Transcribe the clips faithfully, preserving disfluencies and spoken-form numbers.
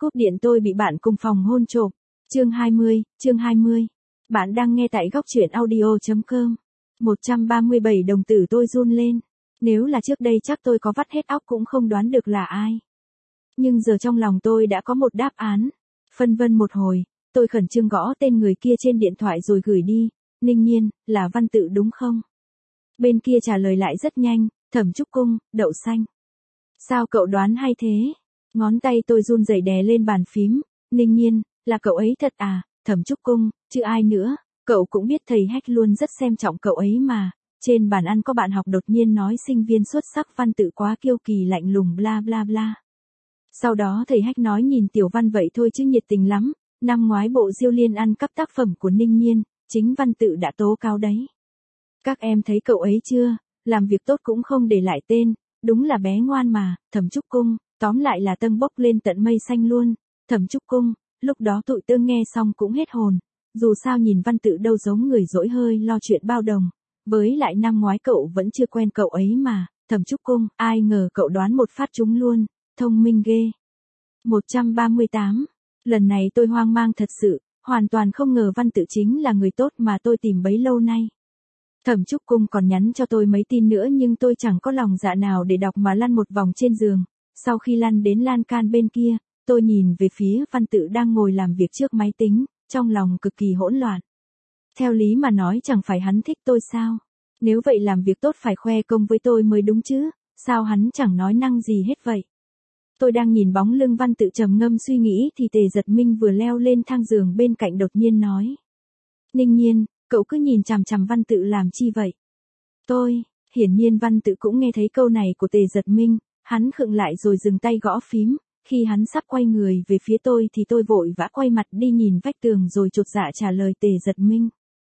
cúp điện tôi bị bạn cùng phòng hôn trộm. Chương hai mươi, chương hai mươi. Bạn đang nghe tại góc truyện audio chấm com. một trăm ba mươi bảy đồng tử tôi run lên. Nếu là trước đây chắc tôi có vắt hết óc cũng không đoán được là ai. Nhưng giờ trong lòng tôi đã có một đáp án. Phân vân một hồi, tôi khẩn trương gõ tên người kia trên điện thoại rồi gửi đi. Ninh Nhiên, là Văn Tự đúng không? Bên kia trả lời lại rất nhanh, Thẩm Trúc Cung, đậu xanh. Sao cậu đoán hay thế? Ngón tay tôi run rẩy đè lên bàn phím. Ninh Nhiên, là cậu ấy thật à? Thẩm Trúc Cung, chứ ai nữa? Cậu cũng biết thầy Hách luôn rất xem trọng cậu ấy mà. Trên bàn ăn có bạn học đột nhiên nói sinh viên xuất sắc Văn Tự quá kiêu kỳ lạnh lùng bla bla bla. Sau đó thầy Hách nói nhìn Tiểu Văn vậy thôi chứ nhiệt tình lắm. Năm ngoái bộ Diêu Liên ăn cắp tác phẩm của Ninh Nhiên, chính Văn Tự đã tố cáo đấy. Các em thấy cậu ấy chưa? Làm việc tốt cũng không để lại tên. Đúng là bé ngoan mà. Thẩm Trúc Cung, tóm lại là tâm bốc lên tận mây xanh luôn. Thẩm Trúc Cung, lúc đó tụi tớ nghe xong cũng hết hồn. Dù sao nhìn Văn Tự đâu giống người dỗi hơi lo chuyện bao đồng. Với lại năm ngoái cậu vẫn chưa quen cậu ấy mà. Thẩm Trúc Cung, ai ngờ cậu đoán một phát trúng luôn. Thông minh ghê. một trăm ba mươi tám. Lần này tôi hoang mang thật sự. Hoàn toàn không ngờ Văn Tự chính là người tốt mà tôi tìm bấy lâu nay. Thẩm Trúc Cung còn nhắn cho tôi mấy tin nữa nhưng tôi chẳng có lòng dạ nào để đọc mà lăn một vòng trên giường. Sau khi lăn đến lan can bên kia, tôi nhìn về phía Văn Tự đang ngồi làm việc trước máy tính, trong lòng cực kỳ hỗn loạn. Theo lý mà nói chẳng phải hắn thích tôi sao? Nếu vậy làm việc tốt phải khoe công với tôi mới đúng chứ, sao hắn chẳng nói năng gì hết vậy? Tôi đang nhìn bóng lưng Văn Tự trầm ngâm suy nghĩ thì Tề Giật Minh vừa leo lên thang giường bên cạnh đột nhiên nói. Ninh Nhiên, cậu cứ nhìn chằm chằm Văn Tự làm chi vậy? Tôi, hiển nhiên Văn Tự cũng nghe thấy câu này của Tề Giật Minh, hắn khựng lại rồi dừng tay gõ phím, khi hắn sắp quay người về phía tôi thì tôi vội vã quay mặt đi nhìn vách tường rồi chột dạ trả lời Tề Giật Minh.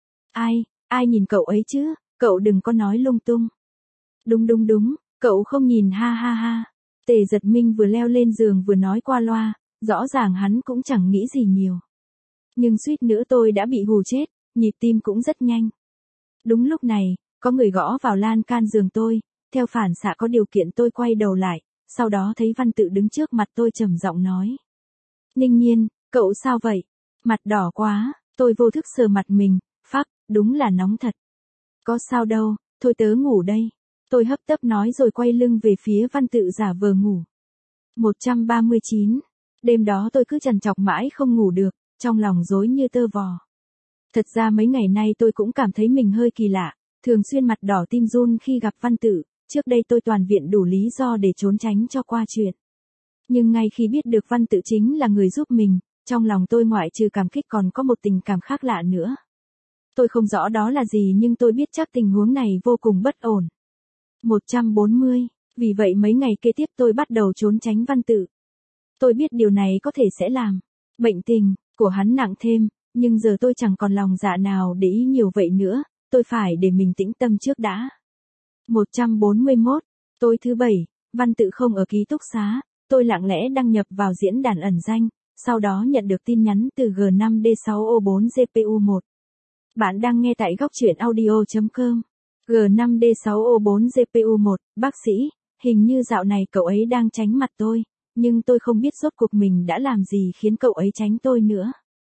Ai, ai nhìn cậu ấy chứ, cậu đừng có nói lung tung. Đúng đúng đúng, cậu không nhìn ha ha ha. Tề Giật Minh vừa leo lên giường vừa nói qua loa, rõ ràng hắn cũng chẳng nghĩ gì nhiều. Nhưng suýt nữa tôi đã bị hù chết, nhịp tim cũng rất nhanh. Đúng lúc này, có người gõ vào lan can giường tôi, theo phản xạ có điều kiện tôi quay đầu lại, sau đó thấy Văn Tự đứng trước mặt tôi trầm giọng nói. Ninh Nhiên, cậu sao vậy? Mặt đỏ quá, tôi vô thức sờ mặt mình, phắc, đúng là nóng thật. Có sao đâu, thôi tớ ngủ đây. Tôi hấp tấp nói rồi quay lưng về phía Văn Tự giả vờ ngủ. một trăm ba mươi chín. Đêm đó tôi cứ trằn trọc mãi không ngủ được, trong lòng rối như tơ vò. Thật ra mấy ngày nay tôi cũng cảm thấy mình hơi kỳ lạ, thường xuyên mặt đỏ tim run khi gặp Văn Tự, trước đây tôi toàn viện đủ lý do để trốn tránh cho qua chuyện. Nhưng ngay khi biết được Văn Tự chính là người giúp mình, trong lòng tôi ngoại trừ cảm kích còn có một tình cảm khác lạ nữa. Tôi không rõ đó là gì nhưng tôi biết chắc tình huống này vô cùng bất ổn. một trăm bốn mươi, vì vậy mấy ngày kế tiếp tôi bắt đầu trốn tránh Văn Tự. Tôi biết điều này có thể sẽ làm bệnh tình của hắn nặng thêm, nhưng giờ tôi chẳng còn lòng dạ nào để ý nhiều vậy nữa, tôi phải để mình tĩnh tâm trước đã. một trăm bốn mươi mốt, tối thứ bảy, Văn Tự không ở ký túc xá, tôi lặng lẽ đăng nhập vào diễn đàn ẩn danh, sau đó nhận được tin nhắn từ G năm D sáu O bốn G P U một. Bạn đang nghe tại góc truyện audio chấm com. G năm D sáu O bốn G P U một, bác sĩ, hình như dạo này cậu ấy đang tránh mặt tôi, nhưng tôi không biết rốt cuộc mình đã làm gì khiến cậu ấy tránh tôi nữa.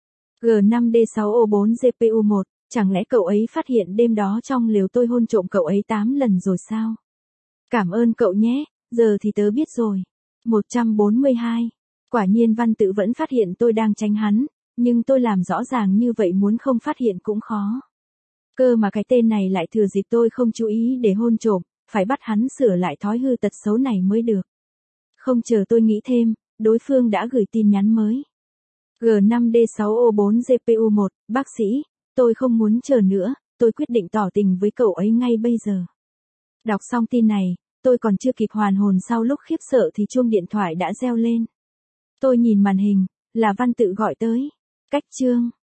G năm D sáu O bốn G P U một, chẳng lẽ cậu ấy phát hiện đêm đó trong lều tôi hôn trộm cậu ấy tám lần rồi sao? Cảm ơn cậu nhé, giờ thì tớ biết rồi. một trăm bốn mươi hai. Quả nhiên Văn Tự vẫn phát hiện tôi đang tránh hắn, nhưng tôi làm rõ ràng như vậy muốn không phát hiện cũng khó. Cơ mà cái tên này lại thừa dịp tôi không chú ý để hôn trộm, phải bắt hắn sửa lại thói hư tật xấu này mới được. Không chờ tôi nghĩ thêm, đối phương đã gửi tin nhắn mới. G năm D sáu O bốn G P U một, bác sĩ, tôi không muốn chờ nữa, tôi quyết định tỏ tình với cậu ấy ngay bây giờ. Đọc xong tin này, tôi còn chưa kịp hoàn hồn sau lúc khiếp sợ thì chuông điện thoại đã reo lên. Tôi nhìn màn hình, là Văn Tự gọi tới. Cách chương.